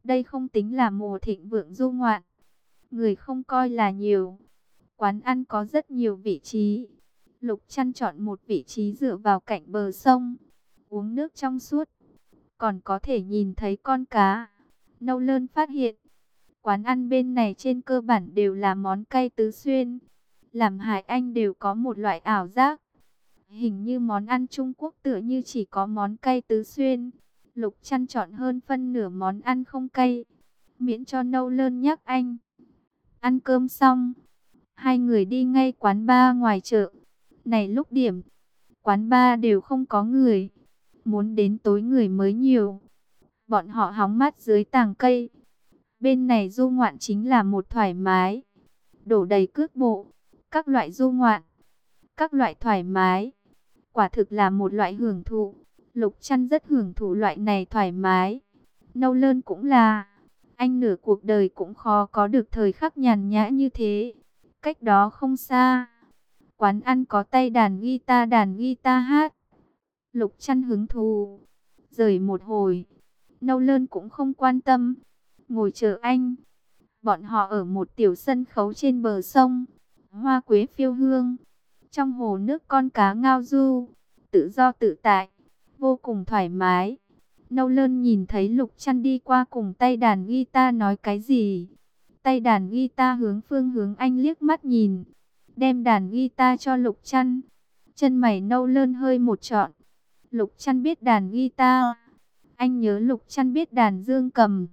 Đây không tính là mùa thịnh vượng du ngoạn, người không coi là nhiều. Quán ăn có rất nhiều vị trí. Lục Trăn chọn một vị trí dựa vào cạnh bờ sông, uống nước trong suốt, còn có thể nhìn thấy con cá. Nâu Lơn phát hiện, quán ăn bên này trên cơ bản đều là món cay tứ xuyên. Làm Hải Anh đều có một loại ảo giác. Hình như món ăn Trung Quốc tựa như chỉ có món cay tứ xuyên. Lục Trăn chọn hơn phân nửa món ăn không cay, miễn cho Nâu Lơn nhắc anh. Ăn cơm xong, hai người đi ngay quán bar ngoài chợ. Này lúc điểm, quán bar đều không có người. Muốn đến tối người mới nhiều. Bọn họ hóng mát dưới tàng cây. Bên này du ngoạn chính là một thoải mái. Đổ đầy cước bộ, các loại du ngoạn, các loại thoải mái. Quả thực là một loại hưởng thụ. Lục Trăn rất hưởng thụ loại này thoải mái. Nâu Lơn cũng là. Anh nửa cuộc đời cũng khó có được thời khắc nhàn nhã như thế. Cách đó không xa, quán ăn có tay đàn guitar hát. Lục Trăn hứng thú. Rời một hồi, Nâu Lơn cũng không quan tâm, ngồi chờ anh. Bọn họ ở một tiểu sân khấu trên bờ sông. Hoa quế phiêu hương. Trong hồ nước con cá ngao du, tự do tự tại, vô cùng thoải mái. Nâu Lơn nhìn thấy Lục Trăn đi qua cùng tay đàn guitar nói cái gì. Tay đàn guitar hướng phương hướng anh liếc mắt nhìn, đem đàn guitar cho Lục Trăn. Chân mày Nâu Lơn hơi một trọn. Lục Trăn biết đàn guitar. Anh nhớ Lục Trăn biết đàn dương cầm.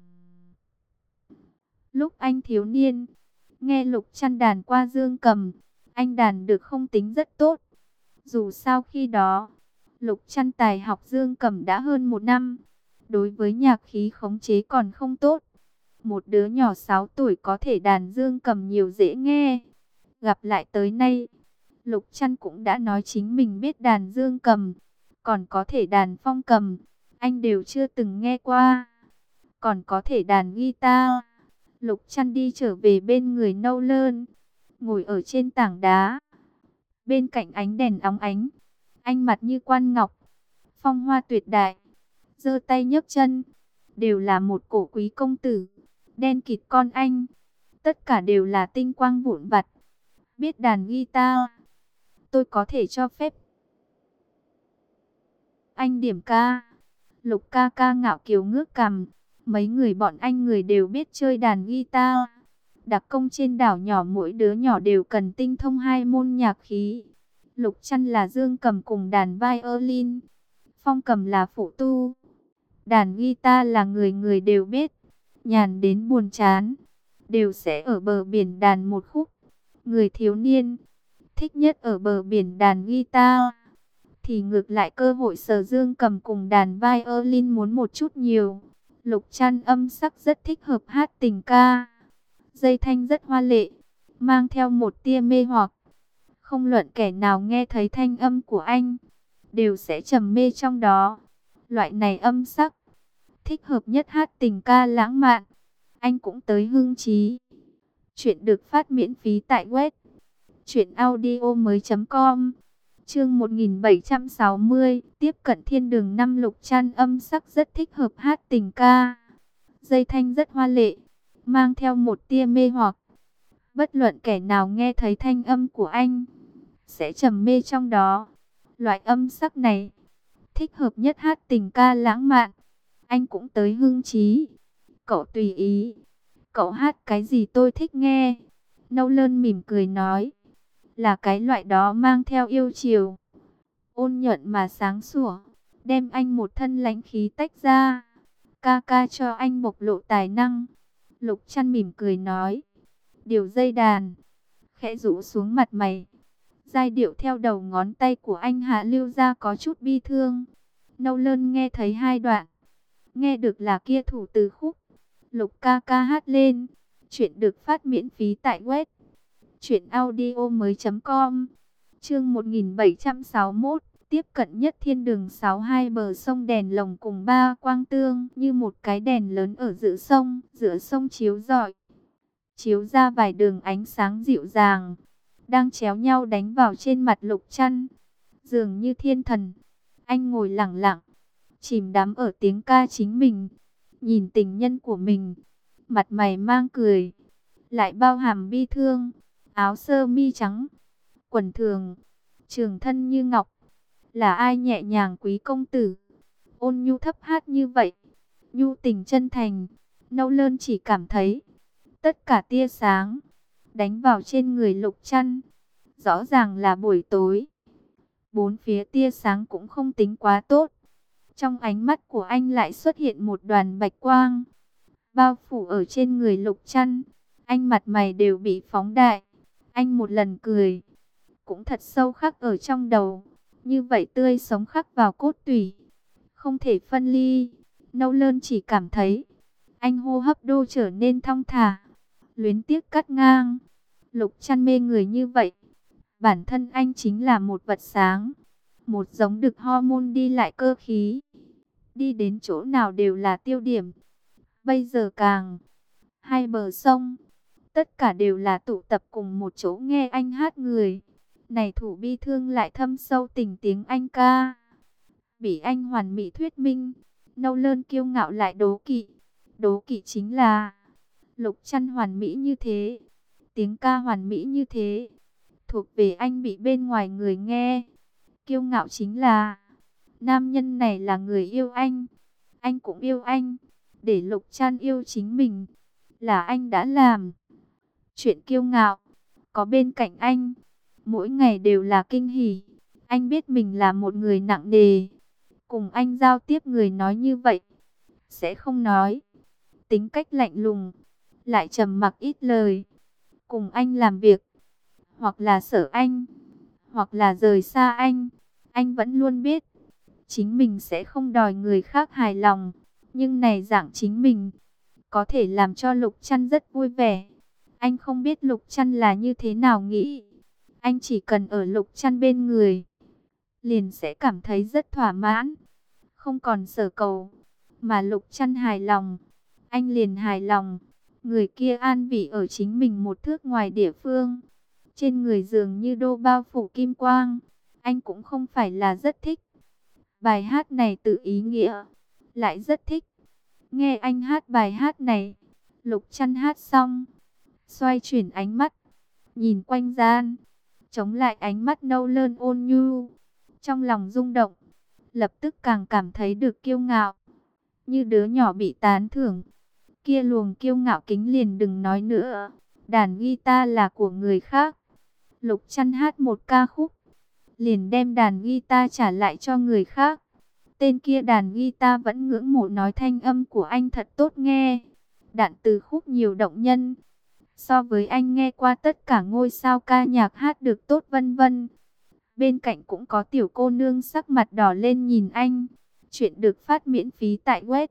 Lúc anh thiếu niên, nghe Lục Trăn đàn qua dương cầm, anh đàn được không tính rất tốt. Dù sao khi đó, Lục Trăn tài học dương cầm đã hơn 1 năm. Đối với nhạc khí khống chế còn không tốt. Một đứa nhỏ 6 tuổi có thể đàn dương cầm nhiều dễ nghe. Gặp lại tới nay, Lục Trăn cũng đã nói chính mình biết đàn dương cầm, còn có thể đàn phong cầm, anh đều chưa từng nghe qua. Còn có thể đàn guitar. Lục Trăn đi trở về bên người Nâu Lơn, ngồi ở trên tảng đá. Bên cạnh ánh đèn óng ánh, anh mặt như quan ngọc, phong hoa tuyệt đại, giơ tay nhấc chân, đều là một cổ quý công tử. Đen kịt con anh, tất cả đều là tinh quang vụn vặt. Biết đàn guitar, tôi có thể cho phép anh điểm ca. Lục ca ca ngạo kiều ngước cằm. Mấy người bọn anh người đều biết chơi đàn guitar. Đặc công trên đảo nhỏ mỗi đứa nhỏ đều cần tinh thông 2 môn nhạc khí. Lục Trăn là dương cầm cùng đàn violin, phong cầm là phụ tu. Đàn guitar là người người đều biết. Nhàn đến buồn chán, đều sẽ ở bờ biển đàn một khúc. Người thiếu niên thích nhất ở bờ biển đàn guitar, thì ngược lại cơ hội sờ dương cầm cùng đàn violin muốn một chút nhiều. Lục Trăn âm sắc rất thích hợp hát tình ca. Dây thanh rất hoa lệ, mang theo một tia mê hoặc. Không luận kẻ nào nghe thấy thanh âm của anh, đều sẽ trầm mê trong đó. Loại này âm sắc, thích hợp nhất hát tình ca lãng mạn. Anh cũng tới hưng trí. Chuyện được phát miễn phí tại web truyệnaudiomoi.com. Chương 1760, tiếp cận thiên đường năm. Lục Trăn âm sắc rất thích hợp hát tình ca. Dây thanh rất hoa lệ, mang theo một tia mê hoặc. Bất luận kẻ nào nghe thấy thanh âm của anh, sẽ trầm mê trong đó. Loại âm sắc này, thích hợp nhất hát tình ca lãng mạn. Anh cũng tới hưng trí. Cậu tùy ý. Cậu hát cái gì tôi thích nghe. Nâu Lơn mỉm cười nói. Là cái loại đó mang theo yêu chiều, ôn nhuận mà sáng sủa, đem anh một thân lãnh khí tách ra. Ca ca cho anh bộc lộ tài năng. Lục Trăn mỉm cười nói. Điều dây đàn, khẽ rũ xuống mặt mày. Giai điệu theo đầu ngón tay của anh hạ lưu ra có chút bi thương. Nâu Lơn nghe thấy 2 đoạn, nghe được là kia thủ từ khúc. Lục ca ca hát lên. Chuyện được phát miễn phí tại web truyệnaudiomoi.com. Chương 1761, tiếp cận nhất thiên đường 62. Bờ sông đèn lồng cùng 3 quang tương như một cái đèn lớn ở giữa sông chiếu rọi, chiếu ra vài đường ánh sáng dịu dàng, đang chéo nhau đánh vào trên mặt Lục Trăn. Dường như thiên thần, anh ngồi lặng lặng, chìm đắm ở tiếng ca chính mình. nhìn tình nhân của mình, mặt mày mang cười, lại bao hàm bi thương. Áo sơ mi trắng, quần thường, trường thân như ngọc, là ai nhẹ nhàng quý công tử, ôn nhu thấp hát như vậy, nhu tình chân thành. Nâu Lơn chỉ cảm thấy tất cả tia sáng đánh vào trên người Lục Trăn. Rõ ràng là buổi tối, bốn phía tia sáng cũng không tính quá tốt. Trong ánh mắt của anh lại xuất hiện một đoàn bạch quang, bao phủ ở trên người Lục Trăn. Anh mặt mày đều bị phóng đại. Anh một lần cười, cũng thật sâu khắc ở trong đầu. Như vậy tươi sống khắc vào cốt tủy, không thể phân ly. Nâu Lơn chỉ cảm thấy anh hô hấp đô trở nên thong thả, luyến tiếc cắt ngang. Lục Trăn mê người như vậy, bản thân anh chính là một vật sáng, một giống đực hormone đi lại cơ khí, đi đến chỗ nào đều là tiêu điểm. Bây giờ càng hai bờ sông, tất cả đều là tụ tập cùng một chỗ nghe anh hát người. Này thủ bi thương lại thâm sâu tình tiếng anh ca, bị anh hoàn mỹ thuyết minh. Nâu Lơn kiêu ngạo lại đố kỵ. Đố kỵ chính là Lục Trăn hoàn mỹ như thế, tiếng ca hoàn mỹ như thế, thuộc về anh bị bên ngoài người nghe. Kiêu ngạo chính là nam nhân này là người yêu anh cũng yêu anh, để Lục Trăn yêu chính mình, là anh đã làm. Chuyện kiêu ngạo, có bên cạnh anh, mỗi ngày đều là kinh hỉ. Anh biết mình là một người nặng nề. Cùng anh giao tiếp người nói như vậy, sẽ không nói. Tính cách lạnh lùng, lại trầm mặc ít lời. Cùng anh làm việc, hoặc là sợ anh, hoặc là rời xa anh vẫn luôn biết chính mình sẽ không đòi người khác hài lòng. Nhưng này dạng chính mình có thể làm cho Lục Trăn rất vui vẻ. Anh không biết Lục Trăn là như thế nào nghĩ. Anh chỉ cần ở Lục Trăn bên người, liền sẽ cảm thấy rất thỏa mãn, không còn sở cầu. Mà Lục Trăn hài lòng, anh liền hài lòng. Người kia an vị ở chính mình một thước ngoài địa phương, trên người dường như đô bao phủ kim quang. Anh cũng không phải là rất thích. Bài hát này tự ý nghĩa, lại rất thích. Nghe anh hát bài hát này, Lục Trăn hát xong, xoay chuyển ánh mắt, nhìn quanh gian, chống lại ánh mắt Nâu Lơn ôn nhu. Trong lòng rung động, lập tức càng cảm thấy được kiêu ngạo, như đứa nhỏ bị tán thưởng. Kia luồng kiêu ngạo kính liền đừng nói nữa. Đàn guitar là của người khác. Lục Trăn hát một ca khúc, liền đem đàn guitar trả lại cho người khác. Tên kia đàn guitar vẫn ngưỡng mộ nói thanh âm của anh thật tốt nghe. Đạn từ khúc nhiều động nhân, so với anh nghe qua tất cả ngôi sao ca nhạc hát được tốt vân vân. Bên cạnh cũng có tiểu cô nương sắc mặt đỏ lên nhìn anh. Chuyện được phát miễn phí tại web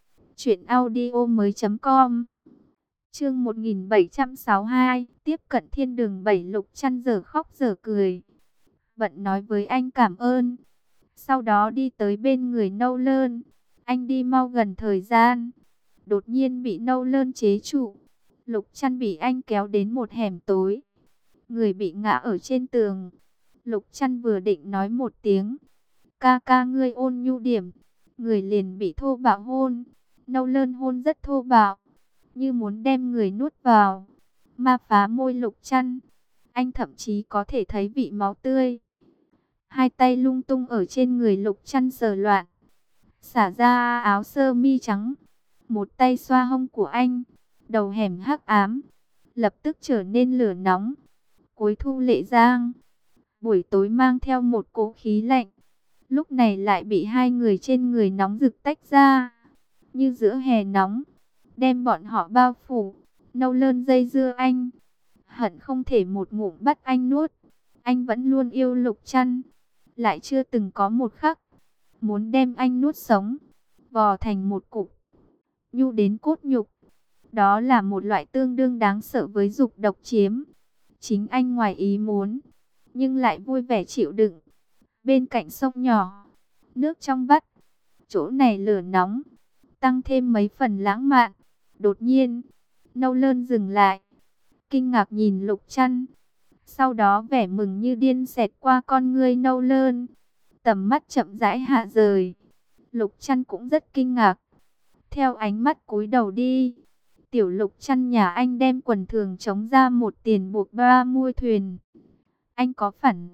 truyệnaudiomoi.com. Chương 1762, tiếp cận thiên đường 7. Lục Trăn giờ khóc giờ cười, bận nói với anh cảm ơn, sau đó đi tới bên người Nâu Lơn. Anh đi mau gần thời gian, đột nhiên bị Nâu Lơn chế trụ. Lục Trăn bị anh kéo đến một hẻm tối, người bị ngã ở trên tường. Lục Trăn vừa định nói một tiếng ca ca ngươi ôn nhu điểm, người liền bị thô bạo hôn. Nâu Lơn hôn rất thô bạo, như muốn đem người nuốt vào, ma phá môi Lục Trăn. Anh thậm chí có thể thấy vị máu tươi. Hai tay lung tung ở trên người Lục Trăn sờ loạn, xả ra áo sơ mi trắng, một tay xoa hông của anh. Đầu hẻm hắc ám lập tức trở nên lửa nóng. Cuối thu lệ giang, buổi tối mang theo một cỗ khí lạnh, lúc này lại bị hai người trên người nóng rực tách ra, như giữa hè nóng, đem bọn họ bao phủ. Nâu Lơn dây dưa anh, hận không thể một ngụm bắt anh nuốt. Anh vẫn luôn yêu Lục Trăn, lại chưa từng có một khắc muốn đem anh nuốt sống, vò thành một cục, nhu đến cốt nhục. Đó là một loại tương đương đáng sợ với dục độc chiếm. Chính anh ngoài ý muốn, nhưng lại vui vẻ chịu đựng. Bên cạnh sông nhỏ, nước trong vắt, chỗ này lửa nóng, tăng thêm mấy phần lãng mạn. Đột nhiên, Nâu Lơn dừng lại, kinh ngạc nhìn Lục Trăn. Sau đó vẻ mừng như điên xẹt qua con ngươi Nâu Lơn, tầm mắt chậm rãi hạ rời. Lục Trăn cũng rất kinh ngạc, theo ánh mắt cúi đầu đi. Tiểu Lục Chăn nhà anh đem quần thường chống ra một tiền buộc ba mui thuyền. Anh có phản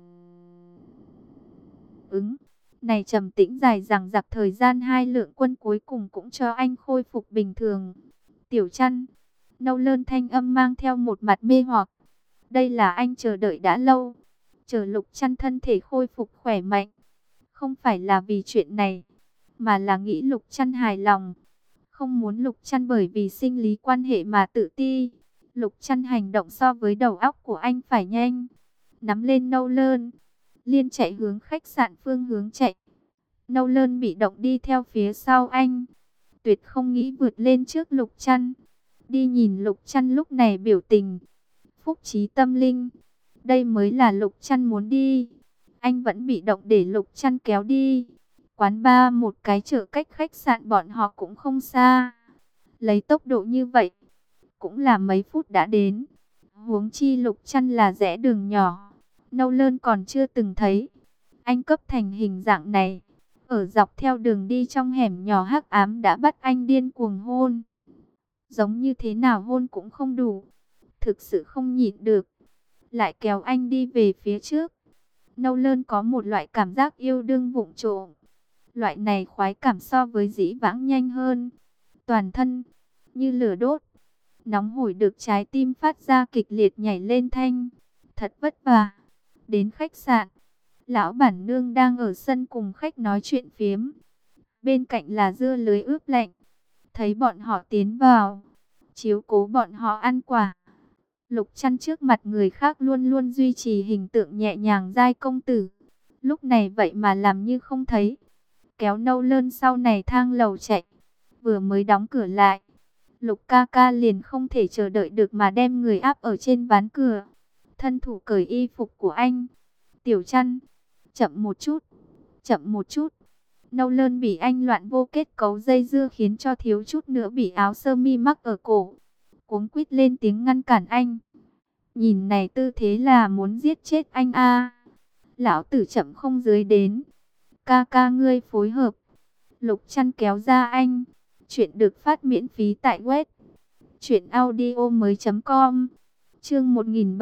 ứng này trầm tĩnh dài dằng dặc thời gian hai lượng quân cuối cùng cũng cho anh khôi phục bình thường. Tiểu Chăn, nâu lơn thanh âm mang theo một mặt mê hoặc. Đây là anh chờ đợi đã lâu. Chờ Lục Chăn thân thể khôi phục khỏe mạnh. Không phải là vì chuyện này, mà là nghĩ Lục Chăn hài lòng. Không muốn Lục Chăn bởi vì sinh lý quan hệ mà tự ti. Lục Chăn hành động so với đầu óc của anh phải nhanh. Nắm lên nâu lơn, liên chạy hướng khách sạn phương hướng chạy. Nâu lơn bị động đi theo phía sau anh. Tuyệt không nghĩ vượt lên trước Lục Chăn. Đi nhìn Lục Chăn lúc này biểu tình phúc trí tâm linh. Đây mới là Lục Chăn muốn đi. Anh vẫn bị động để Lục Chăn kéo đi. Quán bar một cái chợ cách khách sạn bọn họ cũng không xa. Lấy tốc độ như vậy, cũng là mấy phút đã đến. Huống chi Lục Chăn là rẽ đường nhỏ, nâu lơn còn chưa từng thấy. Anh cấp thành hình dạng này, ở dọc theo đường đi trong hẻm nhỏ hắc ám đã bắt anh điên cuồng hôn. Giống như thế nào hôn cũng không đủ. Thực sự không nhịn được, lại kéo anh đi về phía trước. Nâu lơn có một loại cảm giác yêu đương vụng trộm. Loại này khoái cảm so với dĩ vãng nhanh hơn. Toàn thân như lửa đốt, nóng hổi được trái tim phát ra kịch liệt nhảy lên thanh. Thật vất vả. Đến khách sạn, lão bản nương đang ở sân cùng khách nói chuyện phiếm. Bên cạnh là dưa lưới ướp lạnh. Thấy bọn họ tiến vào, chiếu cố bọn họ ăn quả. Lục Chăn trước mặt người khác luôn luôn duy trì hình tượng nhẹ nhàng giai công tử. Lúc này vậy mà làm như không thấy. Kéo nâu lơn sau này thang lầu chạy. Vừa mới đóng cửa lại, Lục ca ca liền không thể chờ đợi được mà đem người áp ở trên ván cửa. Thân thủ cởi y phục của anh. Tiểu Chăn, chậm một chút, chậm một chút. Nâu lơn bị anh loạn vô kết cấu dây dưa khiến cho thiếu chút nữa bị áo sơ mi mắc ở cổ. Cuống quýt lên tiếng ngăn cản anh. Nhìn này tư thế là muốn giết chết anh a. Lão tử chậm không dưới đến. Ca ca ngươi phối hợp. Lục Chăn kéo ra anh. Chuyện được phát miễn phí tại web truyệnaudiomoi.com. Chương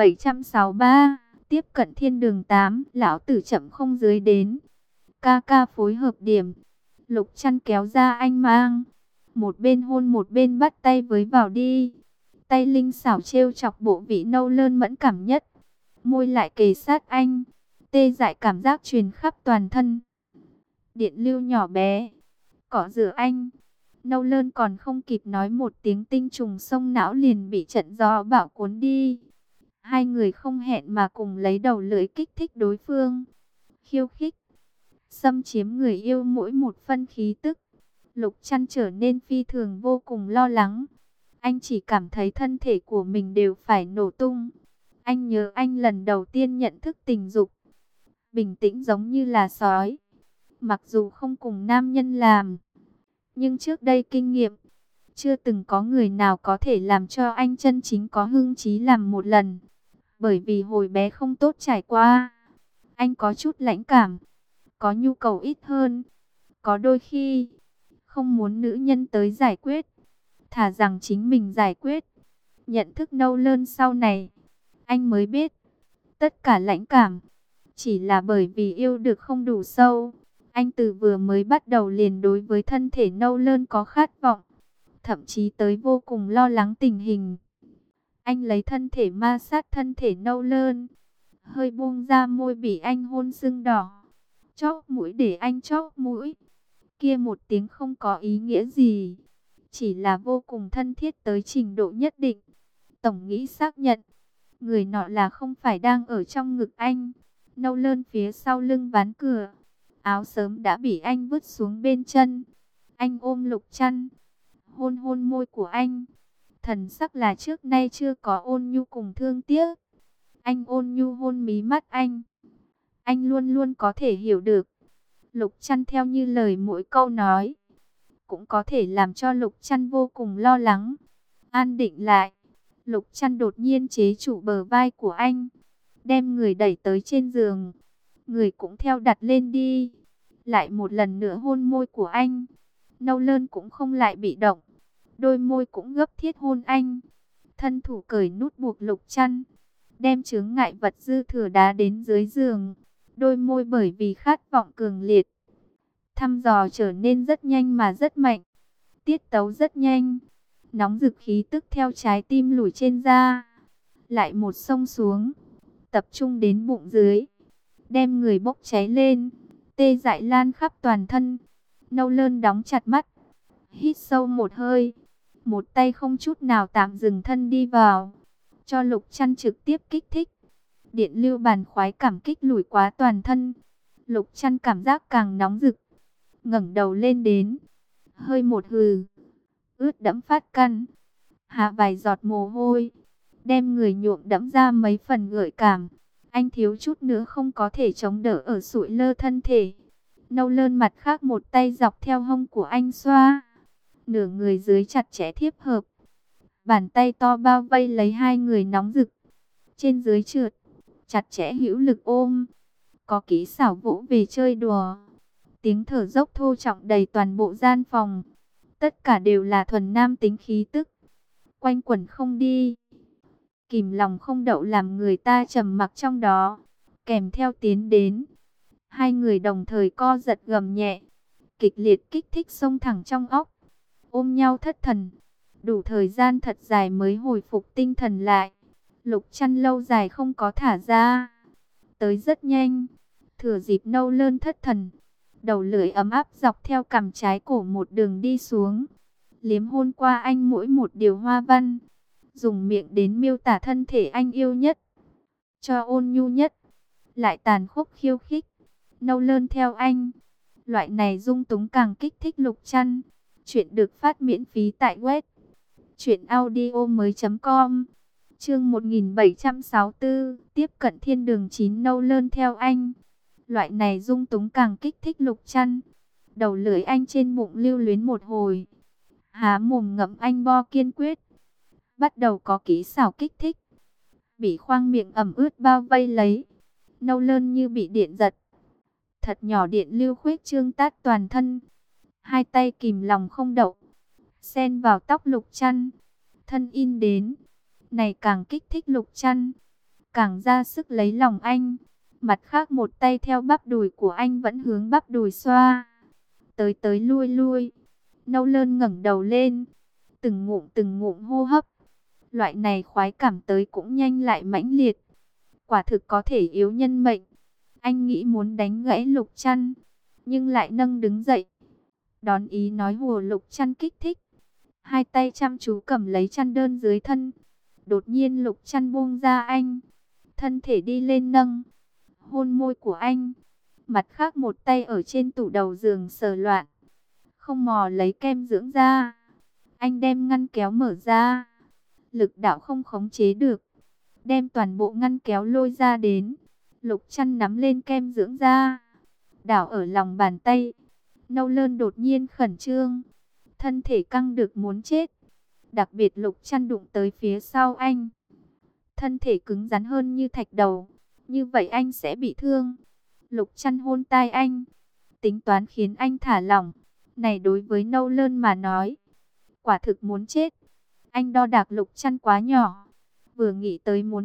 1763, tiếp cận thiên đường 8, lão tử chậm không dưới đến. Ca ca phối hợp điểm. Lục Chăn kéo ra anh mang. Một bên hôn một bên bắt tay với vào đi. Tay linh xảo trêu chọc bộ vị nâu lơn mẫn cảm nhất. Môi lại kề sát anh. Tê dại cảm giác truyền khắp toàn thân. Điện lưu nhỏ bé. Cỏ rửa anh. Nâu lơn còn không kịp nói một tiếng tinh trùng sông não liền bị trận gió bão cuốn đi. Hai người không hẹn mà cùng lấy đầu lưỡi kích thích đối phương. Khiêu khích, xâm chiếm người yêu mỗi một phân khí tức. Lục Chăn trở nên phi thường vô cùng lo lắng. Anh chỉ cảm thấy thân thể của mình đều phải nổ tung. Anh nhớ anh lần đầu tiên nhận thức tình dục. Bình tĩnh giống như là sói. Mặc dù không cùng nam nhân làm, nhưng trước đây kinh nghiệm, chưa từng có người nào có thể làm cho anh chân chính có hưng trí làm một lần. Bởi vì hồi bé không tốt trải qua, anh có chút lãnh cảm, có nhu cầu ít hơn. Có đôi khi, không muốn nữ nhân tới giải quyết, thà rằng chính mình giải quyết. Nhận thức nâu lơn sau này, anh mới biết, tất cả lãnh cảm, chỉ là bởi vì yêu được không đủ sâu. Anh từ vừa mới bắt đầu liền đối với thân thể nâu lơn có khát vọng, thậm chí tới vô cùng lo lắng tình hình. Anh lấy thân thể ma sát thân thể nâu lơn, hơi buông ra môi bị anh hôn sưng đỏ. Chóp mũi để anh chóp mũi. Kia một tiếng không có ý nghĩa gì, chỉ là vô cùng thân thiết tới trình độ nhất định. Tổng nghĩ xác nhận, người nọ là không phải đang ở trong ngực anh. Nâu lơn phía sau lưng ván cửa, áo sớm đã bị anh vứt xuống bên chân. Anh ôm Lục Chăn, hôn hôn môi của anh. Thần sắc là trước nay chưa có ôn nhu cùng thương tiếc. Anh ôn nhu hôn mí mắt anh. Anh luôn luôn có thể hiểu được. Lục Chăn theo như lời mỗi câu nói, cũng có thể làm cho Lục Chăn vô cùng lo lắng. An định lại, Lục Chăn đột nhiên chế trụ bờ vai của anh, đem người đẩy tới trên giường. Người cũng theo đặt lên đi. Lại một lần nữa hôn môi của anh. Nâu Lơn cũng không lại bị động, đôi môi cũng gấp thiết hôn anh. Thân thủ cởi nút buộc Lục Trăn, đem chướng ngại vật dư thừa đá đến dưới giường. Đôi môi bởi vì khát vọng cường liệt, thăm dò trở nên rất nhanh mà rất mạnh, tiết tấu rất nhanh, nóng rực khí tức theo trái tim lủi trên da, lại một xông xuống, tập trung đến bụng dưới, đem người bốc cháy lên, tê dại lan khắp toàn thân. Nâu Lơn đóng chặt mắt, hít sâu một hơi, một tay không chút nào tạm dừng thân đi vào, cho Lục Trăn trực tiếp kích thích. Điện lưu bàn khoái cảm kích lủi quá toàn thân, Lục Trăn cảm giác càng nóng rực, ngẩng đầu lên đến, hơi một hừ, ướt đẫm phát căn, hạ vài giọt mồ hôi, đem người nhuộm đẫm ra mấy phần gợi cảm. Anh thiếu chút nữa không có thể chống đỡ ở sụi lơ thân thể. Nâu Lơn mặt khác một tay dọc theo hông của anh xoa, nửa người dưới chặt chẽ thiếp hợp, bàn tay to bao vây lấy hai người nóng rực, trên dưới trượt, chặt chẽ hữu lực ôm, có kỹ xảo vỗ về chơi đùa. Tiếng thở dốc thô trọng đầy toàn bộ gian phòng, tất cả đều là thuần nam tính khí tức, quanh quẩn không đi, kìm lòng không đậu làm người ta trầm mặc trong đó. Kèm theo tiến đến, hai người đồng thời co giật gầm nhẹ, kịch liệt kích thích xông thẳng trong óc, ôm nhau thất thần. Đủ thời gian thật dài mới hồi phục tinh thần lại. Lục Trăn lâu dài không có thả ra, tới rất nhanh, thừa dịp Nâu Lơn thất thần, đầu lưỡi ấm áp dọc theo cằm trái cổ một đường đi xuống, liếm hôn qua anh mỗi một điều hoa văn, dùng miệng đến miêu tả thân thể anh yêu nhất, cho ôn nhu nhất, lại tàn khốc khiêu khích. Nâu Lơn theo anh, loại này dung túng càng kích thích Lục Trăn. Chuyện được phát miễn phí tại web truyệnaudiomoi.com. Chương 1764, tiếp cận thiên đường 9. Nâu Lơn theo anh, loại này dung túng càng kích thích Lục Trăn. Đầu lưỡi anh trên bụng lưu luyến một hồi, há mồm ngậm anh bo kiên quyết, bắt đầu có kỹ xảo kích thích, bị khoang miệng ẩm ướt bao vây lấy. Nâu Lơn như bị điện giật, thật nhỏ điện lưu khuếch trương tát toàn thân, hai tay kìm lòng không đậu, xen vào tóc Lục Trăn, thân in đến, này càng kích thích Lục Trăn, càng ra sức lấy lòng anh. Mặt khác một tay theo bắp đùi của anh vẫn hướng bắp đùi xoa, tới tới lui lui. Nâu Lơn ngẩng đầu lên, từng ngụm hô hấp, loại này khoái cảm tới cũng nhanh lại mãnh liệt, quả thực có thể yếu nhân mệnh. Anh nghĩ muốn đánh gãy Lục Trăn, nhưng lại nâng đứng dậy, đón ý nói hùa Lục Trăn kích thích, hai tay chăm chú cầm lấy chăn đơn dưới thân. Đột nhiên Lục Trăn buông ra anh, thân thể đi lên nâng, hôn môi của anh, mặt khác một tay ở trên tủ đầu giường sờ loạn, không mò lấy kem dưỡng da. Anh đem ngăn kéo mở ra, lực đạo không khống chế được, đem toàn bộ ngăn kéo lôi ra đến. Lục Trăn nắm lên kem dưỡng da, đảo ở lòng bàn tay. Nâu Lơn đột nhiên khẩn trương, thân thể căng được muốn chết. Đặc biệt Lục Trăn đụng tới phía sau anh, thân thể cứng rắn hơn như thạch đầu, như vậy anh sẽ bị thương. Lục Trăn hôn tai anh, tính toán khiến anh thả lỏng. Này đối với Nâu Lơn mà nói, quả thực muốn chết. Anh đo đạc Lục Trăn quá nhỏ, vừa nghĩ tới muốn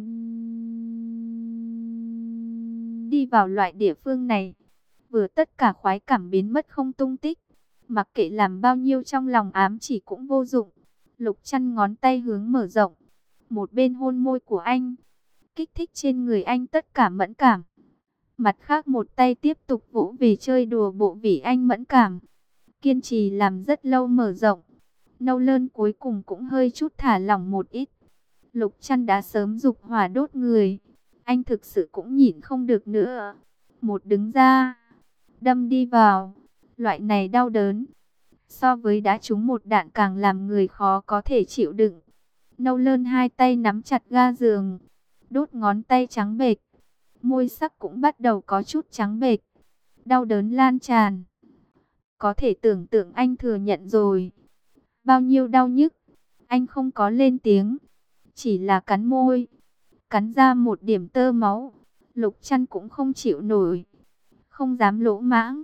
đi vào loại địa phương này, vừa tất cả khoái cảm biến mất không tung tích. Mặc kệ làm bao nhiêu trong lòng ám chỉ cũng vô dụng. Lục Trăn ngón tay hướng mở rộng, một bên hôn môi của anh, kích thích trên người anh tất cả mẫn cảm. Mặt khác một tay tiếp tục vỗ về chơi đùa bộ vị anh mẫn cảm. Kiên trì làm rất lâu mở rộng, Nâu Lơn cuối cùng cũng hơi chút thả lỏng một ít. Lục Trăn đã sớm dục hỏa đốt người, anh thực sự cũng nhịn không được nữa. Một đứng ra, đâm đi vào, loại này đau đớn, so với đã trúng một đạn càng làm người khó có thể chịu đựng. Nâu Lơn hai tay nắm chặt ga giường, đốt ngón tay trắng bệch, môi sắc cũng bắt đầu có chút trắng bệch, đau đớn lan tràn. Có thể tưởng tượng anh thừa nhận rồi bao nhiêu đau nhức. Anh không có lên tiếng, chỉ là cắn môi, cắn ra một điểm tơ máu. Lục Trăn cũng không chịu nổi, không dám lỗ mãng,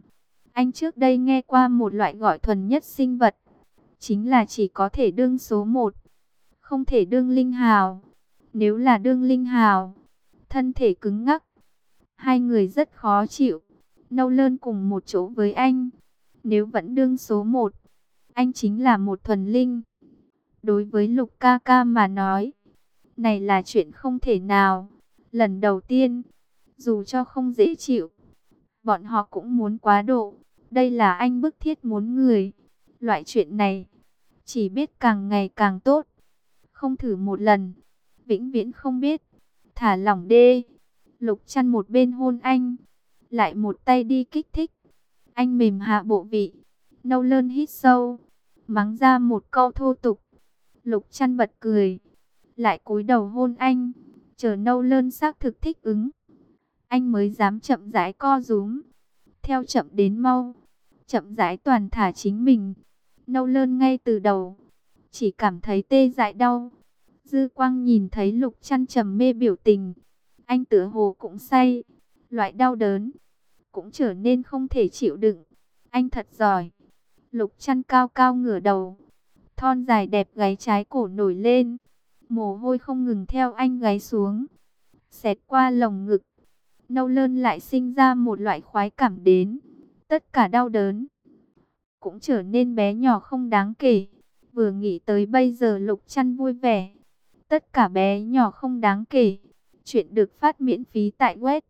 Anh trước đây nghe qua một loại gọi thuần nhất sinh vật, chính là chỉ có thể đương số một, không thể đương linh hào. Nếu là đương linh hào, thân thể cứng ngắc, hai người rất khó chịu. Nâu Lơn cùng một chỗ với anh, nếu vẫn đương số một, anh chính là một thuần linh. Đối với Lục ca ca mà nói, này là chuyện không thể nào. Lần đầu tiên, dù cho không dễ chịu, bọn họ cũng muốn quá độ. Đây là anh bức thiết muốn người. Loại chuyện này, chỉ biết càng ngày càng tốt. Không thử một lần, vĩnh viễn không biết. Thả lỏng đê. Lục Chăn một bên hôn anh, lại một tay đi kích thích. Anh mềm hạ bộ vị. Nâu Lơn hít sâu, mắng ra một câu thô tục. Lục Chăn bật cười, lại cúi đầu hôn anh. Chờ Nâu Lơn xác thực thích ứng, anh mới dám chậm rãi co rúm. Theo chậm đến mau, chậm rãi toàn thả chính mình. Nâu Lơn ngay từ đầu chỉ cảm thấy tê dại đau. Dư Quang nhìn thấy Lục Chăn trầm mê biểu tình, anh tựa hồ cũng say. Loại đau đớn cũng trở nên không thể chịu đựng. Anh thật giỏi. Lục Chăn cao cao ngửa đầu, thon dài đẹp gáy trái cổ nổi lên, mồ hôi không ngừng theo anh gáy xuống, xẹt qua lồng ngực. Nâu Lơn lại sinh ra một loại khoái cảm đến, tất cả đau đớn cũng trở nên bé nhỏ không đáng kể. Vừa nghĩ tới bây giờ Lục Chăn vui vẻ, tất cả bé nhỏ không đáng kể. Chuyện được phát miễn phí tại web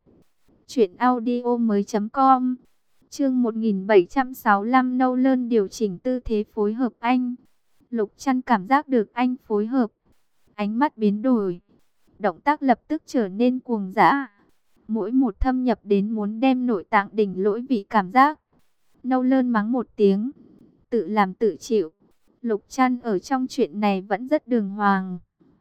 truyệnaudiomoi.com. Chương 1765. Nâu Lơn điều chỉnh tư thế phối hợp anh. Lục Chăn cảm giác được anh phối hợp, ánh mắt biến đổi, động tác lập tức trở nên cuồng dã. Mỗi một thâm nhập đến muốn đem nội tạng đỉnh lỗi vị cảm giác. Nâu Lơn mắng một tiếng, tự làm tự chịu. Lục Chăn ở trong chuyện này vẫn rất đường hoàng.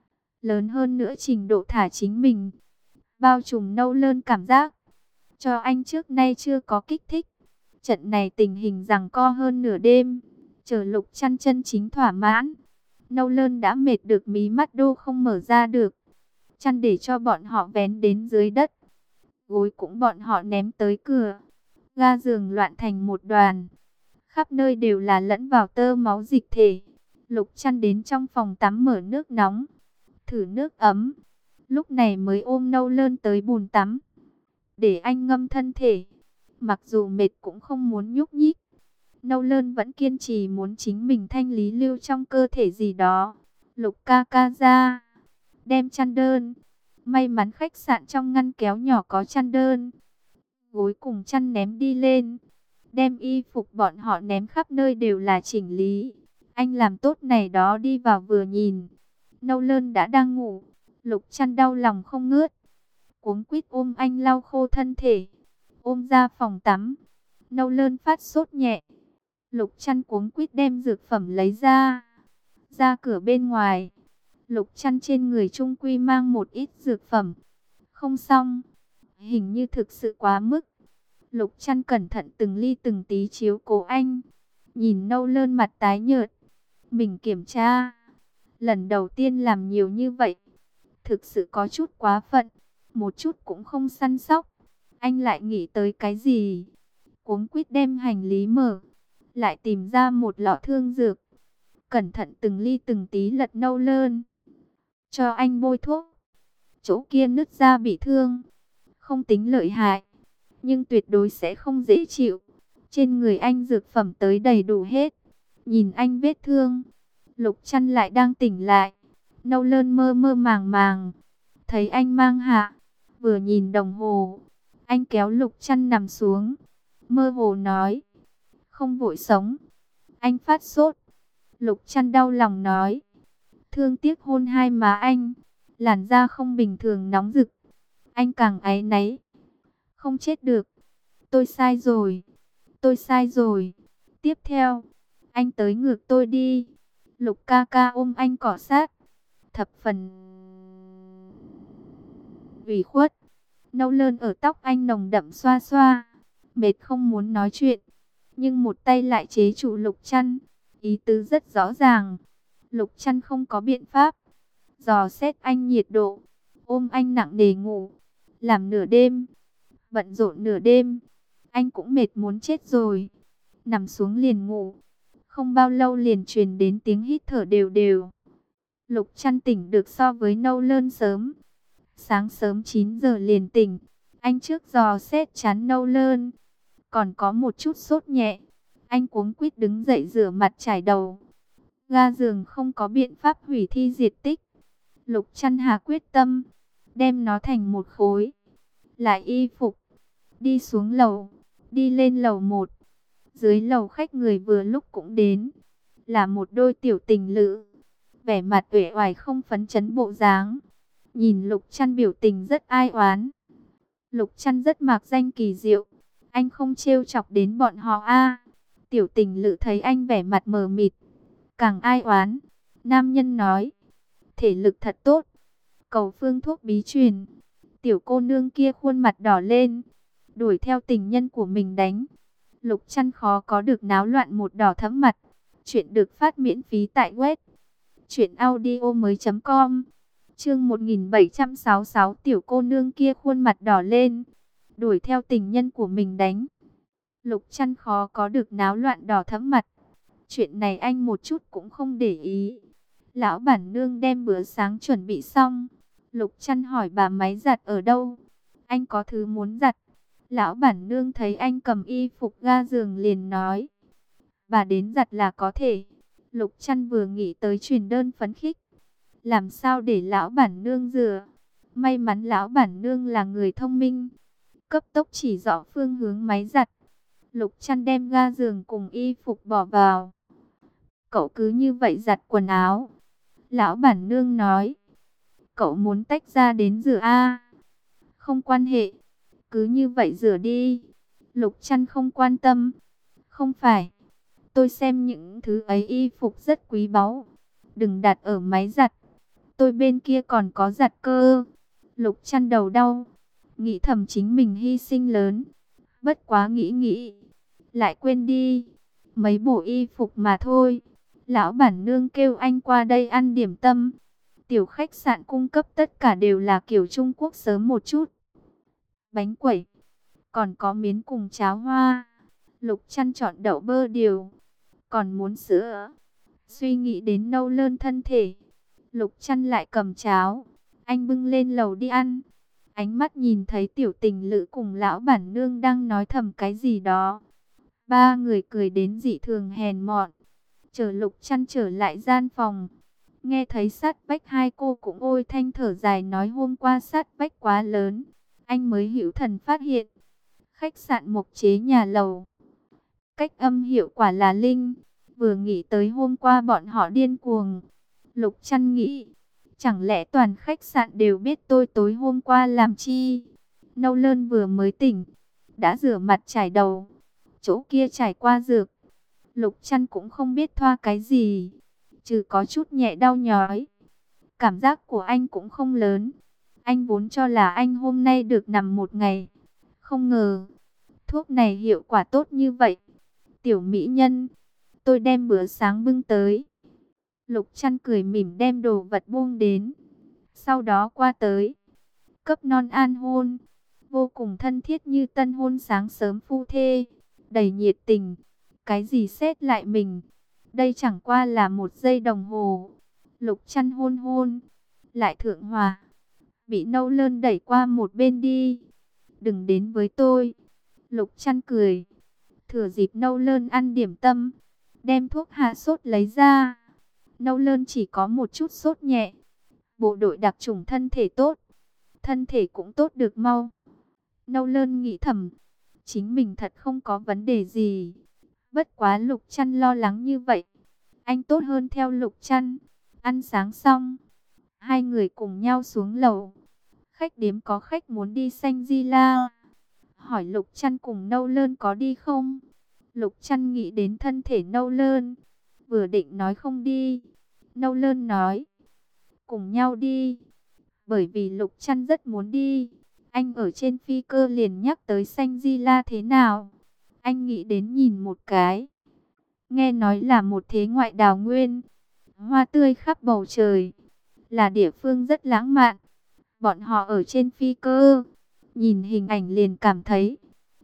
Lớn hơn nữa trình độ thả chính mình, bao trùm Nâu Lơn cảm giác, cho anh trước nay chưa có kích thích. Trận này tình hình giằng co hơn nửa đêm, chờ Lục Chăn chân chính thỏa mãn. Nâu Lơn đã mệt được mí mắt đô không mở ra được. Chăn để cho bọn họ vén đến dưới đất, gối cũng bọn họ ném tới cửa. Ga giường loạn thành một đoàn, khắp nơi đều là lẫn vào tơ máu dịch thể. Lục Chăn đến trong phòng tắm mở nước nóng, thử nước ấm, lúc này mới ôm Nâu Lơn tới bồn tắm, để anh ngâm thân thể. Mặc dù mệt cũng không muốn nhúc nhích, Nâu Lơn vẫn kiên trì muốn chính mình thanh lý lưu trong cơ thể gì đó. Lục ca ca ra, đem chăn đơn. May mắn khách sạn trong ngăn kéo nhỏ có chăn đơn, gối cùng chăn ném đi lên, đem y phục bọn họ ném khắp nơi đều là chỉnh lý. Anh làm tốt này đó đi vào vừa nhìn, Nâu Lơn đã đang ngủ. Lục Chăn đau lòng không ngớt, cuống quýt ôm anh lau khô thân thể, ôm ra phòng tắm. Nâu Lơn phát sốt nhẹ, Lục Chăn cuống quýt đem dược phẩm lấy ra. Ra cửa bên ngoài, Lục Chăn trên người trung quy mang một ít dược phẩm. Không xong, hình như thực sự quá mức. Lục Chăn cẩn thận từng ly từng tí chiếu cố anh. Nhìn Nâu Lơn mặt tái nhợt, mình kiểm tra, lần đầu tiên làm nhiều như vậy, thực sự có chút quá phận, một chút cũng không săn sóc. Anh lại nghĩ tới cái gì, cuống quýt đem hành lý mở, lại tìm ra một lọ thương dược, cẩn thận từng ly từng tí lật Nâu Lơn, cho anh bôi thuốc. Chỗ kia nứt ra bị thương, không tính lợi hại, nhưng tuyệt đối sẽ không dễ chịu. Trên người anh dược phẩm tới đầy đủ hết. Nhìn anh vết thương, Lục Chăn lại đang tỉnh lại. Nâu Lơn mơ mơ màng màng, thấy anh mang hạ, vừa nhìn đồng hồ, anh kéo Lục Chăn nằm xuống, mơ hồ nói, không vội sống, anh phát sốt. Lục Chăn đau lòng nói, thương tiếc hôn hai má anh, làn da không bình thường nóng rực. Anh càng áy náy, không chết được, tôi sai rồi, tôi sai rồi. Tiếp theo, anh tới ngược tôi đi. Lục ca ca ôm anh cọ sát, thập phần ủy khuất. Nâu Lơn ở tóc anh nồng đậm xoa xoa, mệt không muốn nói chuyện, nhưng một tay lại chế trụ Lục Chăn, ý tứ rất rõ ràng. Lục Chăn không có biện pháp, dò xét anh nhiệt độ, ôm anh nặng nề ngủ, làm nửa đêm, bận rộn nửa đêm. Anh cũng mệt muốn chết rồi. Nằm xuống liền ngủ. Không bao lâu liền truyền đến tiếng hít thở đều đều. Lục Trăn tỉnh được so với Nâu Lơn sớm. Sáng sớm 9 giờ liền tỉnh. Anh trước dò xét chán Nâu Lơn. Còn có một chút sốt nhẹ. Anh cuống quýt đứng dậy rửa mặt chải đầu. Ga giường không có biện pháp hủy thi diệt tích. Lục Trăn Hà quyết tâm. Đem nó thành một khối. Lại y phục. Đi xuống lầu. Đi lên lầu 1. Dưới lầu khách người vừa lúc cũng đến. Là một đôi tiểu tình lữ. Vẻ mặt uể oải không phấn chấn bộ dáng. Nhìn Lục Trăn biểu tình rất ai oán. Lục Trăn rất mạc danh kỳ diệu. Anh không trêu chọc đến bọn họ a. Tiểu tình lữ thấy anh vẻ mặt mờ mịt. Càng ai oán. Nam nhân nói. Thể lực thật tốt. Cầu phương thuốc bí truyền. Tiểu cô nương kia khuôn mặt đỏ lên. Đuổi theo tình nhân của mình đánh. Lục Trăn khó có được náo loạn một đỏ thẫm mặt. Chuyện được phát miễn phí tại web truyệnaudiomoi.com. Chương 1766, tiểu cô nương kia khuôn mặt đỏ lên, đuổi theo tình nhân của mình đánh. Lục Trăn khó có được náo loạn đỏ thẫm mặt. Chuyện này anh một chút cũng không để ý. Lão bản nương đem bữa sáng chuẩn bị xong. Lục Trăn hỏi bà máy giặt ở đâu. Anh có thứ muốn giặt. Lão bản nương thấy anh cầm y phục ga giường liền nói. Bà đến giặt là có thể. Lục Trăn vừa nghĩ tới truyền đơn phấn khích. Làm sao để lão bản nương rửa. May mắn lão bản nương là người thông minh. Cấp tốc chỉ rõ phương hướng máy giặt. Lục Trăn đem ga giường cùng y phục bỏ vào. Cậu cứ như vậy giặt quần áo. Lão bản nương nói. Cậu muốn tách ra đến rửa a? Không quan hệ. Cứ như vậy rửa đi. Lục Trăn không quan tâm. Không phải. Tôi xem những thứ ấy y phục rất quý báu. Đừng đặt ở máy giặt. Tôi bên kia còn có giặt cơ. Lục Trăn đầu đau. Nghĩ thầm chính mình hy sinh lớn. Bất quá nghĩ nghĩ. Lại quên đi. Mấy bộ y phục mà thôi. Lão bản nương kêu anh qua đây ăn điểm tâm. Tiểu khách sạn cung cấp tất cả đều là kiểu Trung Quốc sớm một chút. Bánh quẩy. Còn có miến cùng cháo hoa. Lục Trăn chọn đậu bơ điều. Còn muốn sữa. Suy nghĩ đến Nâu Lơn thân thể. Lục Trăn lại cầm cháo. Anh bưng lên lầu đi ăn. Ánh mắt nhìn thấy tiểu tình lữ cùng lão bản nương đang nói thầm cái gì đó. Ba người cười đến dị thường hèn mọn. Chờ Lục Trăn trở lại gian phòng. Nghe thấy sát vách hai cô cũng ôi thanh thở dài nói hôm qua sát vách quá lớn. Anh mới hữu thần phát hiện. Khách sạn mộc chế nhà lầu. Cách âm hiệu quả là linh. Vừa nghĩ tới hôm qua bọn họ điên cuồng. Lục Trăn nghĩ. Chẳng lẽ toàn khách sạn đều biết tôi tối hôm qua làm chi? Nâu Lơn vừa mới tỉnh. Đã rửa mặt chải đầu. Chỗ kia trải qua dược. Lục Trăn cũng không biết thoa cái gì. Trừ có chút nhẹ đau nhói. Cảm giác của anh cũng không lớn. Anh vốn cho là anh hôm nay được nằm một ngày. Không ngờ. Thuốc này hiệu quả tốt như vậy. Tiểu mỹ nhân. Tôi đem bữa sáng bưng tới. Lục Trăn cười mỉm đem đồ vật buông đến. Sau đó qua tới. Cấp non an hôn. Vô cùng thân thiết như tân hôn sáng sớm phu thê. Đầy nhiệt tình. Cái gì xét lại mình. Đây chẳng qua là 1 giây đồng hồ. Lục Trăn hôn hôn. Lại thượng hòa. Bị Nâu Lơn đẩy qua một bên đi. Đừng đến với tôi. Lục Trăn cười. Thừa dịp Nâu Lơn ăn điểm tâm. Đem thuốc hạ sốt lấy ra. Nâu Lơn chỉ có một chút sốt nhẹ. Bộ đội đặc chủng thân thể tốt. Thân thể cũng tốt được mau. Nâu Lơn nghĩ thầm. Chính mình thật không có vấn đề gì. Bất quá Lục Trăn lo lắng như vậy. Anh tốt hơn theo Lục Trăn. Ăn sáng xong. Hai người cùng nhau xuống lầu. Khách điếm có khách muốn đi Shangri-La. Hỏi Lục Trăn cùng Nâu Lơn có đi không? Lục Trăn nghĩ đến thân thể Nâu Lơn. Vừa định nói không đi. Nâu Lơn nói. Cùng nhau đi. Bởi vì Lục Trăn rất muốn đi. Anh ở trên phi cơ liền nhắc tới Shangri-La thế nào. Anh nghĩ đến nhìn một cái. Nghe nói là một thế ngoại đào nguyên. Hoa tươi khắp bầu trời. Là địa phương rất lãng mạn. Bọn họ ở trên phi cơ. Nhìn hình ảnh liền cảm thấy.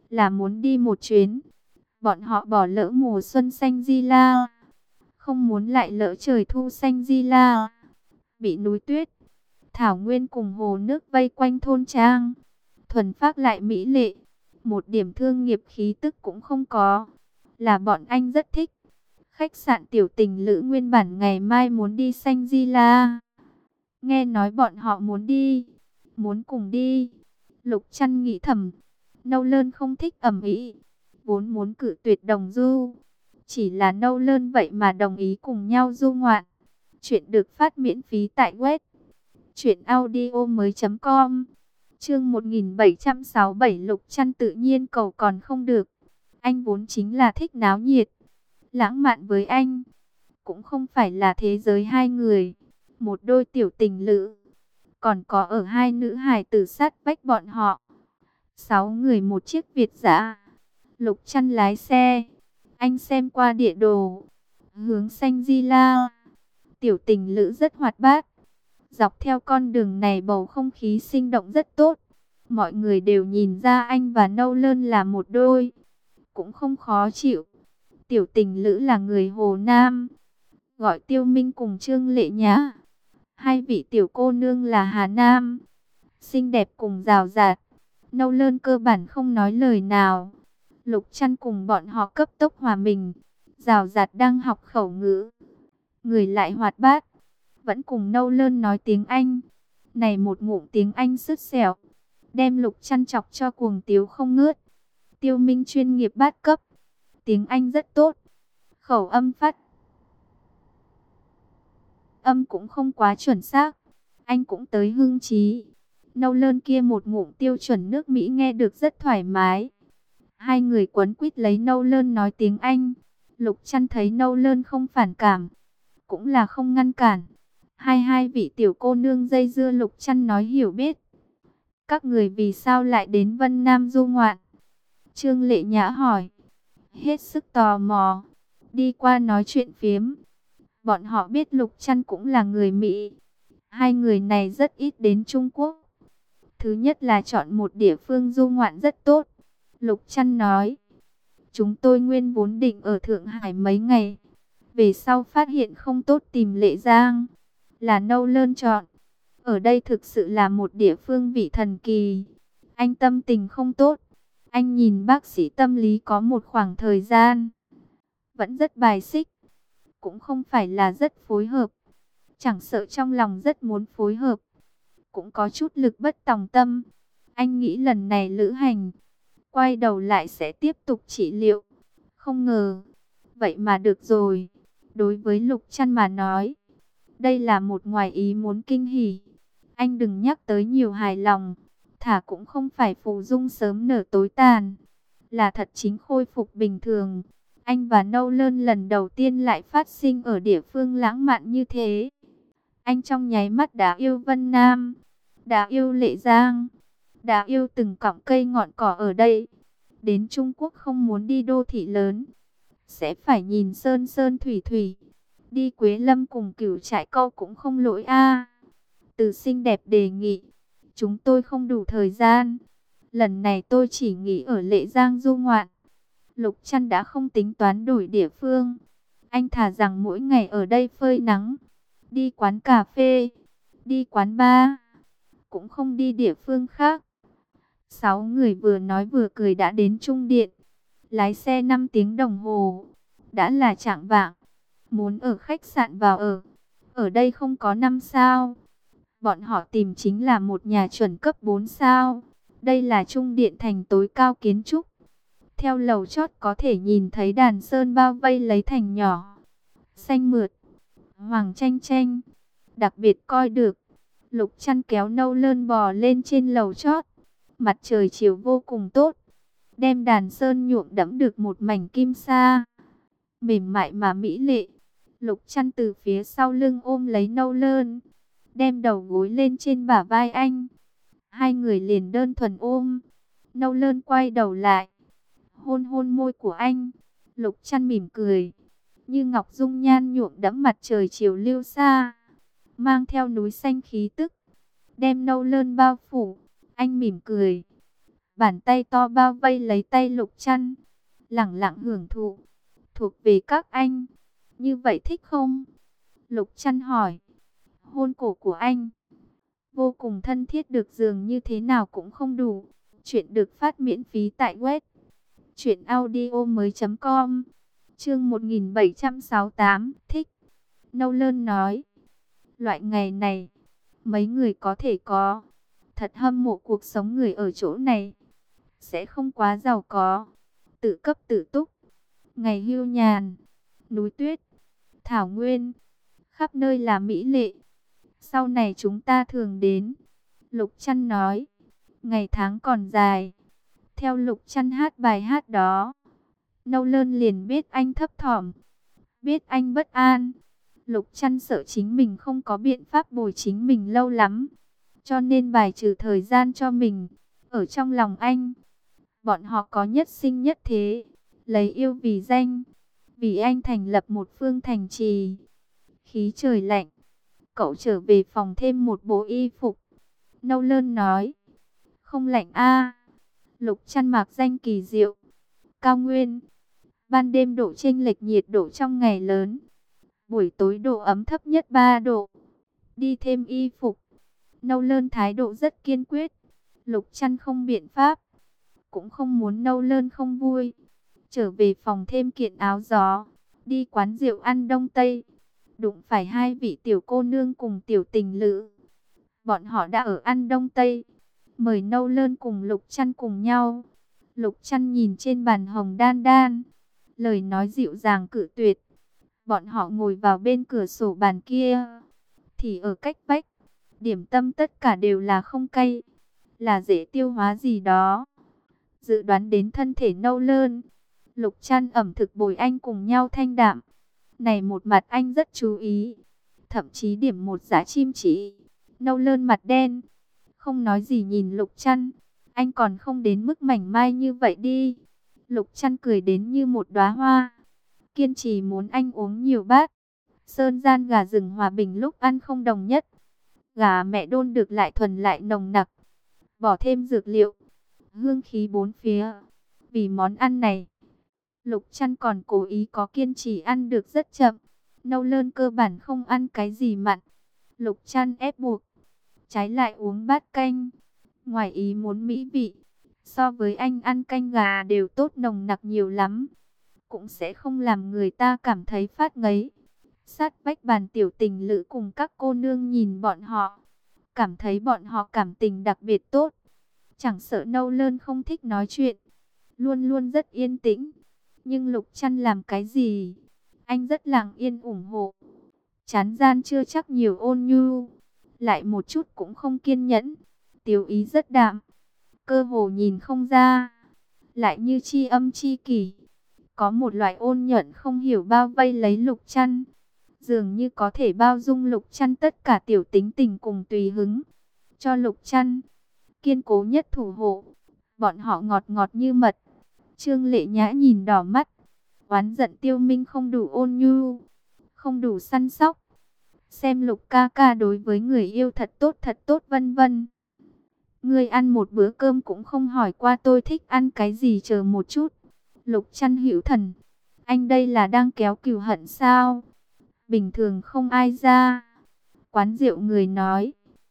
là muốn đi một chuyến. Bọn họ bỏ lỡ mùa xuân xanh Di La, không muốn lại lỡ trời thu xanh Di La. Bị núi tuyết, thảo nguyên cùng hồ nước vây quanh thôn trang, thuần phác lại mỹ lệ, một điểm thương nghiệp khí tức cũng không có, là bọn anh rất thích. Khách sạn Tiểu Tình Lữ nguyên bản ngày mai muốn đi xanh Di La. Nghe nói bọn họ muốn đi, muốn cùng đi. Lục Trăn nghĩ thầm, Nâu Lơn không thích ầm ĩ, vốn muốn cự tuyệt đồng du. Chỉ là Nâu Lơn vậy mà đồng ý cùng nhau du ngoạn. Chuyện được phát miễn phí tại web truyệnaudiomoi.com. Chương 1767 Lục Trăn tự nhiên cầu còn không được. Anh vốn chính là thích náo nhiệt. Lãng mạn với anh cũng không phải là thế giới hai người, một đôi tiểu tình lữ. Còn có ở hai nữ hài tử sát vách bọn họ. 6 người một chiếc Việt dã. Lục Trăn lái xe. Anh xem qua địa đồ, hướng xanh Di La. Tiểu tình lữ rất hoạt bát. Dọc theo con đường này bầu không khí sinh động rất tốt. Mọi người đều nhìn ra anh và Nâu Lơn là một đôi, cũng không khó chịu. Tiểu tình lữ là người Hồ Nam, gọi Tiêu Minh cùng Trương Lệ Nhã. Hai vị tiểu cô nương là Hà Nam, xinh đẹp cùng rào rạt. Nâu Lơn cơ bản không nói lời nào. Lục Trăn cùng bọn họ cấp tốc hòa mình. Rào rạt đang học khẩu ngữ, người lại hoạt bát, vẫn cùng Nâu Lơn nói tiếng Anh. Này một ngụm tiếng Anh sứt sẻo, đem Lục Trăn chọc cho cuồng tiếu không ngớt. Tiêu Minh chuyên nghiệp bát cấp, tiếng Anh rất tốt, khẩu âm phát âm cũng không quá chuẩn xác. Anh cũng tới hưng trí. Nâu Lơn kia một ngụm tiêu chuẩn nước Mỹ nghe được rất thoải mái. Hai người quấn quýt lấy Nâu Lơn nói tiếng Anh. Lục Trăn thấy Nâu Lơn không phản cảm, cũng là không ngăn cản. Hai vị tiểu cô nương dây dưa. Lục Trăn nói hiểu biết. Các người vì sao lại đến Vân Nam du ngoạn? Trương Lệ Nhã hỏi. Hết sức tò mò, đi qua nói chuyện phiếm. Bọn họ biết Lục Trăn cũng là người Mỹ. Hai người này rất ít đến Trung Quốc. Thứ nhất là chọn một địa phương du ngoạn rất tốt. Lục Trăn nói, chúng tôi nguyên vốn định ở Thượng Hải mấy ngày, về sau phát hiện không tốt tìm Lệ Giang, là Nâu Lơn chọn. Ở đây thực sự là một địa phương vị thần kỳ. Anh tâm tình không tốt. Anh nhìn bác sĩ tâm lý có một khoảng thời gian, vẫn rất bài xích, cũng không phải là rất phối hợp. Chẳng sợ trong lòng rất muốn phối hợp, cũng có chút lực bất tòng tâm. Anh nghĩ lần này lữ hành, quay đầu lại sẽ tiếp tục trị liệu. Không ngờ, vậy mà được rồi. Đối với Lục Trăn mà nói, đây là một ngoài ý muốn kinh hỉ. Anh đừng nhắc tới nhiều hài lòng, thả cũng không phải phù dung sớm nở tối tàn, là thật chính khôi phục bình thường. Anh và Nâu Lơn lần đầu tiên lại phát sinh ở địa phương lãng mạn như thế. Anh trong nháy mắt đã yêu Vân Nam, đã yêu Lệ Giang, đã yêu từng cọng cây ngọn cỏ ở đây. Đến Trung Quốc không muốn đi đô thị lớn, sẽ phải nhìn sơn sơn thủy thủy. Đi Quế Lâm cùng Cửu Trại Câu cũng không lỗi a. Từ xinh đẹp đề nghị, chúng tôi không đủ thời gian. Lần này tôi chỉ nghỉ ở Lệ Giang du ngoạn. Lục Trăn đã không tính toán đổi địa phương. Anh thà rằng mỗi ngày ở đây phơi nắng, đi quán cà phê, đi quán bar, cũng không đi địa phương khác. 6 người vừa nói vừa cười đã đến Trung Điện. Lái xe 5 tiếng đồng hồ, đã là chạng vạng. Muốn ở khách sạn vào ở đây không có 5 sao. Bọn họ tìm chính là một nhà chuẩn cấp 4 sao. Đây là Trung Điện thành tối cao kiến trúc. Theo lầu chót có thể nhìn thấy đàn sơn bao vây lấy thành nhỏ, xanh mượt, hoàng chanh chanh, đặc biệt coi được. Lục Trăn kéo Nâu Lơn bò lên trên lầu chót. Mặt trời chiều vô cùng tốt, đem đàn sơn nhuộm đẫm được một mảnh kim sa, mềm mại mà mỹ lệ. Lục Trăn từ phía sau lưng ôm lấy Nâu Lơn, đem đầu gối lên trên bả vai anh. Hai người liền đơn thuần ôm. Nâu Lơn quay đầu lại, hôn hôn môi của anh. Lục Trăn mỉm cười, như ngọc dung nhan nhuộm đẫm mặt trời chiều lưu xa, mang theo núi xanh khí tức, đem Nâu Lơn bao phủ. Anh mỉm cười, Bàn tay to bao vây lấy tay Lục Trăn, lẳng lặng hưởng thụ. Thuộc về các anh, như vậy thích không? Lục Trăn hỏi. Hôn cổ của anh vô cùng thân thiết, được dường như thế nào cũng không đủ. Chuyện được phát miễn phí tại web truyệnaudiomoi.com. Chương 1768, thích. Nolan nói, loại ngày này mấy người có thể có. Thật hâm mộ cuộc sống người ở chỗ này. Sẽ không quá giàu có, tự cấp tự túc. Ngày hưu nhàn, núi tuyết, thảo nguyên, khắp nơi là mỹ lệ. Sau này chúng ta thường đến. Lục Trăn nói, ngày tháng còn dài. Theo Lục Trăn hát bài hát đó, Nolan liền biết anh thấp thỏm, biết anh bất an. Lục Trăn sợ chính mình không có biện pháp bồi chính mình lâu lắm, cho nên bài trừ thời gian cho mình. Ở trong lòng anh, bọn họ có nhất sinh nhất thế, lấy yêu vì danh. Vì anh thành lập một phương thành trì. Khí trời lạnh, cậu trở về phòng thêm một bộ y phục. Nolan nói, không lạnh a. Lục Trăn mặc danh kỳ diệu. Cao nguyên, ban đêm độ chênh lệch nhiệt độ trong ngày lớn, buổi tối độ ấm thấp nhất 3 độ. Đi thêm y phục. Nolan thái độ rất kiên quyết. Lục Trăn không biện pháp, cũng không muốn Nolan không vui. Trở về phòng thêm kiện áo gió, đi quán rượu ăn đông tây. Đụng phải hai vị tiểu cô nương cùng tiểu tình lữ. Bọn họ đã ở ăn đông tây, mời Nolan cùng Lục Trăn cùng nhau. Lục Trăn nhìn trên bàn hồng đan đan, lời nói dịu dàng cự tuyệt. Bọn họ ngồi vào bên cửa sổ bàn kia, thì ở cách vách. Điểm tâm tất cả đều là không cay, là dễ tiêu hóa gì đó. Dự đoán đến thân thể Nolan, Lục Trăn ẩm thực bồi anh cùng nhau thanh đạm. Này một mặt anh rất chú ý, thậm chí điểm một giá chim chỉ. Nolan mặt đen, không nói gì nhìn Lục Trăn. Anh còn không đến mức mảnh mai như vậy đi. Lục Trăn cười đến như một đóa hoa, kiên trì muốn anh uống nhiều bát. Sơn gian gà rừng hòa bình lúc ăn không đồng nhất. Gà mẹ đôn được lại thuần lại nồng nặc, bỏ thêm dược liệu, hương khí bốn phía. Vì món ăn này, Lục Trăn còn cố ý có kiên trì ăn được rất chậm. Nolan cơ bản không ăn cái gì mặn, Lục Trăn ép buộc, trái lại uống bát canh. Ngoài ý muốn mỹ vị, so với anh ăn canh gà đều tốt nồng nặc nhiều lắm, cũng sẽ không làm người ta cảm thấy phát ngấy. Sát vách bàn tiểu tình lữ cùng các cô nương nhìn bọn họ, cảm thấy bọn họ cảm tình đặc biệt tốt. Chẳng sợ Nolan không thích nói chuyện, luôn luôn rất yên tĩnh. Nhưng Lục Trăn làm cái gì, anh rất lặng yên ủng hộ. Chán gian chưa chắc nhiều ôn nhu, lại một chút cũng không kiên nhẫn. Tiểu ý rất đạm, cơ hồ nhìn không ra, lại như chi âm chi kỷ. Có một loại ôn nhuận không hiểu bao vây lấy Lục Trăn, dường như có thể bao dung Lục Trăn tất cả tiểu tính tình cùng tùy hứng. Cho Lục Trăn kiên cố nhất thủ hộ, bọn họ ngọt ngọt như mật. Trương Lệ Nhã nhìn đỏ mắt, oán giận Tiêu Minh không đủ ôn nhu, không đủ săn sóc. Xem Lục ca ca đối với người yêu thật tốt vân vân. Ngươi ăn một bữa cơm cũng không hỏi qua tôi thích ăn cái gì, chờ một chút. Lục Trăn hữu thần, anh đây là đang kéo cừu hận sao? Bình thường không ai ra. Quán rượu người nói,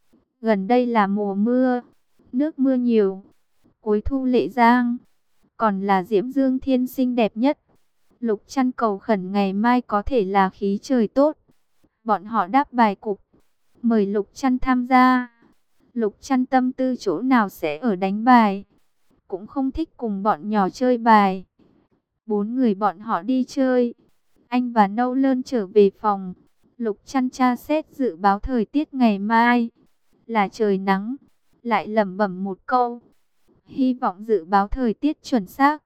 gần đây là mùa mưa, nước mưa nhiều. Cuối thu Lệ Giang, còn là Diễm Dương Thiên xinh đẹp nhất. Lục Trăn cầu khẩn ngày mai có thể là khí trời tốt. Bọn họ đáp bài cục, mời Lục Trăn tham gia. Lục Trăn tâm tư chỗ nào sẽ ở đánh bài, cũng không thích cùng bọn nhỏ chơi bài. 4 người bọn họ đi chơi, anh và Nolan trở về phòng. Lục Trăn tra xét dự báo thời tiết ngày mai, là trời nắng, lại lẩm bẩm một câu, hy vọng dự báo thời tiết chuẩn xác,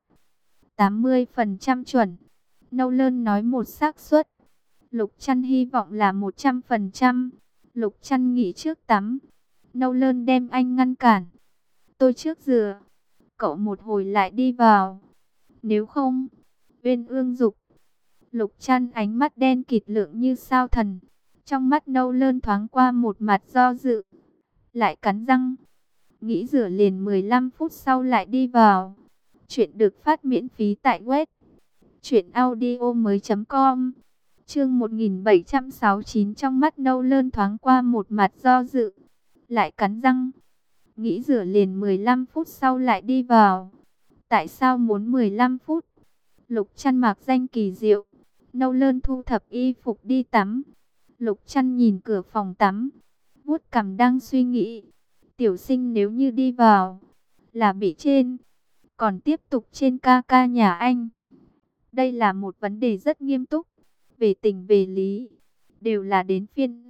80% chuẩn. Nolan nói một xác suất, Lục Trăn hy vọng là 100%. Lục Trăn nghỉ trước tắm, Nolan đem anh ngăn cản. Tôi trước rửa, cậu một hồi lại đi vào. Nếu không, Uyên Ương dục. Lục Trăn ánh mắt đen kịt lượng như sao thần. Trong mắt Nolan thoáng qua một mặt do dự, lại cắn răng. Nghĩ rửa liền 15 phút sau lại đi vào. Chuyện được phát miễn phí tại web truyệnaudiomoi.com. Chương 1769. Trong mắt Nâu Lơn thoáng qua một mặt do dự, lại cắn răng. Nghĩ rửa liền 15 phút sau lại đi vào. Tại sao muốn 15 phút? Lục Trăn mặc danh kỳ diệu. Nâu Lơn thu thập y phục đi tắm. Lục Trăn nhìn cửa phòng tắm, vuốt cằm đang suy nghĩ. Tiểu Sinh nếu như đi vào là bị trên, còn tiếp tục trên ca ca nhà anh. Đây là một vấn đề rất nghiêm túc. Về tình về lý, đều là đến phiên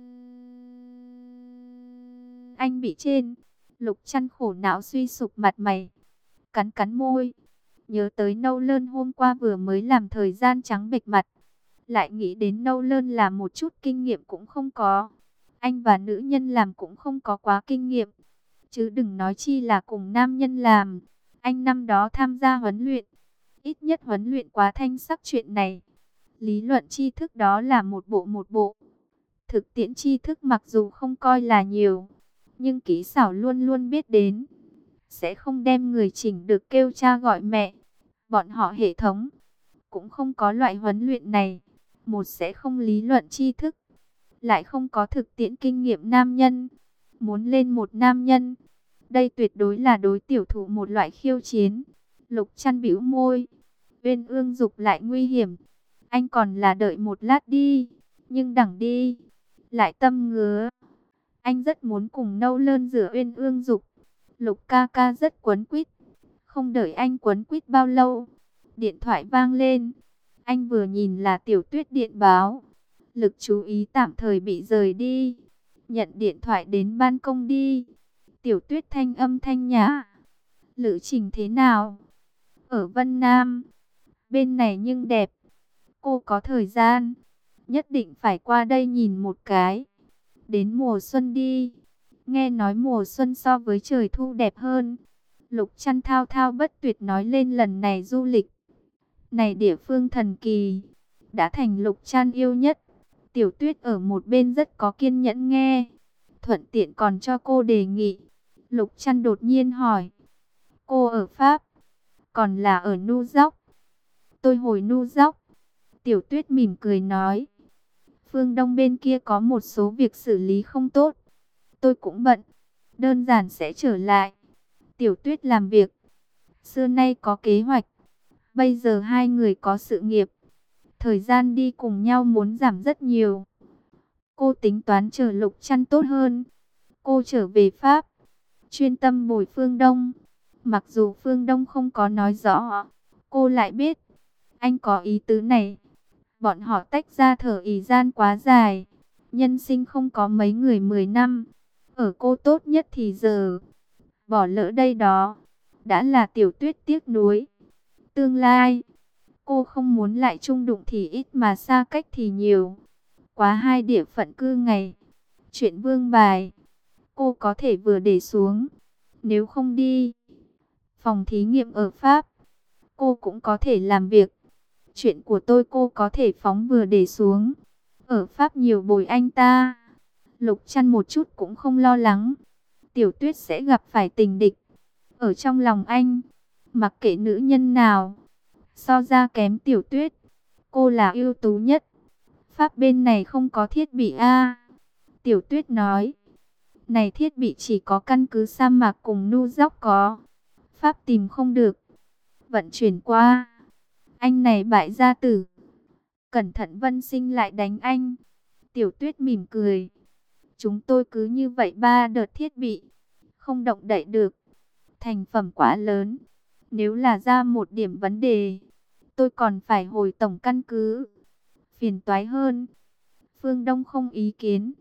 anh bị trên. Lục Trăn khổ não suy sụp mặt mày, cắn cắn môi. Nhớ tới Nâu Lơn hôm qua vừa mới làm thời gian trắng bệch mặt. Lại nghĩ đến Nâu Lơn là một chút kinh nghiệm cũng không có. Anh và nữ nhân làm cũng không có quá kinh nghiệm, chứ đừng nói chi là cùng nam nhân làm. Anh năm đó tham gia huấn luyện, ít nhất huấn luyện quá thanh sắc chuyện này. Lý luận tri thức đó là một bộ. Thực tiễn tri thức mặc dù không coi là nhiều, nhưng kỹ xảo luôn luôn biết đến. Sẽ không đem người chỉnh được kêu cha gọi mẹ. Bọn họ hệ thống cũng không có loại huấn luyện này. Một sẽ không lý luận tri thức, lại không có thực tiễn kinh nghiệm nam nhân. Muốn lên một nam nhân, đây tuyệt đối là đối tiểu thủ một loại khiêu chiến. Lục Trăn bĩu môi. Uyên ương dục lại nguy hiểm. Anh còn là đợi một lát đi. Nhưng đẳng đi lại tâm ngứa. Anh rất muốn cùng Nâu Lơn rửa uyên ương dục. Lục ca ca rất quấn quýt. Không đợi anh quấn quýt bao lâu, điện thoại vang lên. Anh vừa nhìn là Tiểu Tuyết điện báo. Lực chú ý tạm thời bị rời đi. Nhận điện thoại đến ban công đi. Tiểu Tuyết thanh âm thanh nhã. Lữ trình thế nào? Ở Vân Nam. Bên này nhưng đẹp. Cô có thời gian, nhất định phải qua đây nhìn một cái. Đến mùa xuân đi. Nghe nói mùa xuân so với trời thu đẹp hơn. Lục Trăn thao thao bất tuyệt nói lên lần này du lịch. Này địa phương thần kỳ, đã thành Lục Trăn yêu nhất. Tiểu Tuyết ở một bên rất có kiên nhẫn nghe, thuận tiện còn cho cô đề nghị. Lục Trăn đột nhiên hỏi, cô ở Pháp, còn là ở New York? Tôi hồi New York. Tiểu Tuyết mỉm cười nói, phương Đông bên kia có một số việc xử lý không tốt. Tôi cũng bận, đơn giản sẽ trở lại. Tiểu Tuyết làm việc, xưa nay có kế hoạch. Bây giờ hai người có sự nghiệp, thời gian đi cùng nhau muốn giảm rất nhiều. Cô tính toán chờ Lục Trăn tốt hơn, cô trở về Pháp, chuyên tâm bồi phương Đông. Mặc dù phương Đông không có nói rõ, cô lại biết anh có ý tứ này. Bọn họ tách ra thở ý gian quá dài. Nhân sinh không có mấy người 10 năm. Ở cô tốt nhất thì giờ bỏ lỡ đây đó, đã là Tiểu Tuyết tiếc nuối. Tương lai, cô không muốn lại chung đụng thì ít mà xa cách thì nhiều. Quá hai địa phận cư ngày. Chuyện vương bài, cô có thể vừa để xuống. Nếu không đi phòng thí nghiệm ở Pháp, cô cũng có thể làm việc. Chuyện của tôi cô có thể phóng vừa để xuống. Ở Pháp nhiều bồi anh ta. Lục Trăn một chút cũng không lo lắng Tiểu Tuyết sẽ gặp phải tình địch. Ở trong lòng anh, mặc kệ nữ nhân nào, so ra kém Tiểu Tuyết, cô là ưu tú nhất. Pháp bên này không có thiết bị a. Tiểu Tuyết nói, này thiết bị chỉ có căn cứ sa mạc cùng New York có. Pháp tìm không được, vận chuyển qua. Anh này bại gia tử, cẩn thận Vân Sinh lại đánh anh. Tiểu Tuyết mỉm cười, chúng tôi cứ như vậy 3 đợt thiết bị, không động đậy được. Thành phẩm quá lớn, nếu là ra một điểm vấn đề, tôi còn phải hồi tổng căn cứ, phiền toái hơn. Phương Đông không ý kiến,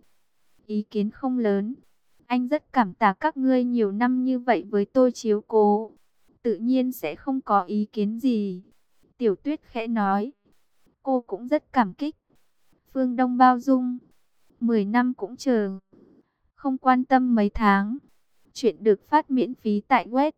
ý kiến không lớn. Anh rất cảm tạ các ngươi nhiều năm như vậy với tôi chiếu cố, tự nhiên sẽ không có ý kiến gì. Tiểu Tuyết khẽ nói, cô cũng rất cảm kích. Phương Đông bao dung, 10 năm cũng chờ, không quan tâm mấy tháng. Chuyện được phát miễn phí tại web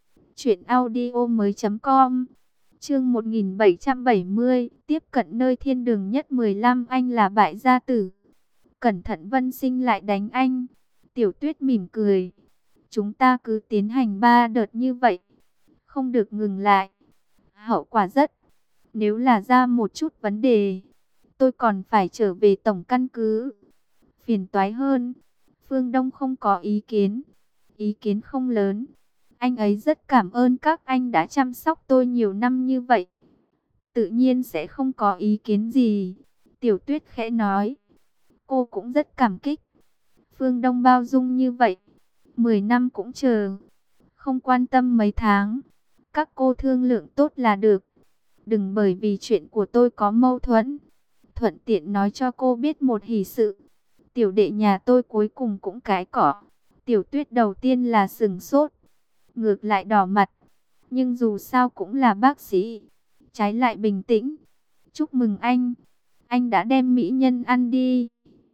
truyệnaudiomoi.com. Chương 1770, tiếp cận nơi thiên đường nhất 15. Anh là bại gia tử, cẩn thận Vân Sinh lại đánh anh. Tiểu Tuyết mỉm cười, Chúng ta cứ tiến hành 3 đợt như vậy, không được ngừng lại. Hậu quả rất, nếu là ra một chút vấn đề, tôi còn phải trở về tổng căn cứ. Phiền toái hơn. Phương Đông không có ý kiến. Ý kiến không lớn. Anh ấy rất cảm ơn các anh đã chăm sóc tôi nhiều năm như vậy. Tự nhiên sẽ không có ý kiến gì. Tiểu Tuyết khẽ nói. Cô cũng rất cảm kích. Phương Đông bao dung như vậy. 10 năm cũng chờ. Không quan tâm mấy tháng. Các cô thương lượng tốt là được. Đừng bởi vì chuyện của tôi có mâu thuẫn. Thuận tiện nói cho cô biết một hỷ sự. Tiểu đệ nhà tôi cuối cùng cũng cái cỏ. Tiểu Tuyết đầu tiên là sừng sốt, ngược lại đỏ mặt. Nhưng dù sao cũng là bác sĩ, trái lại bình tĩnh. Chúc mừng anh đã đem mỹ nhân ăn đi.